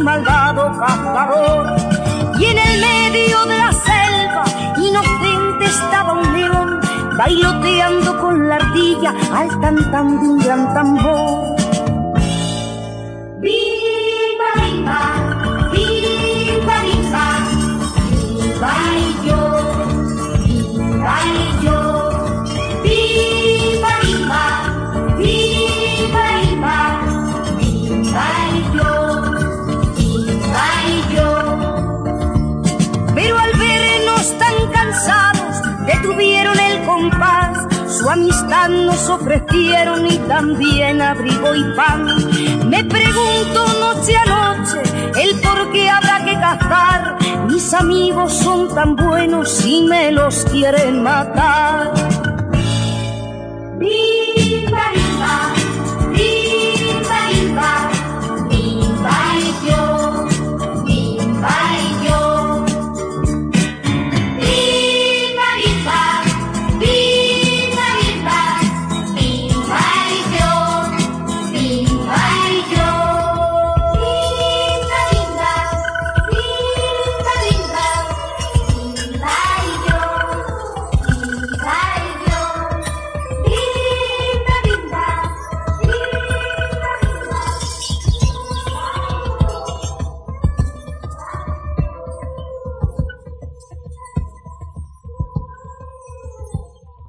malvado cazador. Y en el medio de la selva inocente estaba un león, bailoteando con la ardilla al tan tan de un gran tambor. Viva, viva, viva, viva, viva y yo, viva y yo. Viva, viva, viva, viva, viva y yo, viva y yo. Pero al vernos tan cansados detuvieron el compás, su amistad nos ofrecieron y también abrigo y pan. Me pregunto noche a noche el por qué habrá que cazar, mis amigos son tan buenos y me los quieren matar. Viva, viva.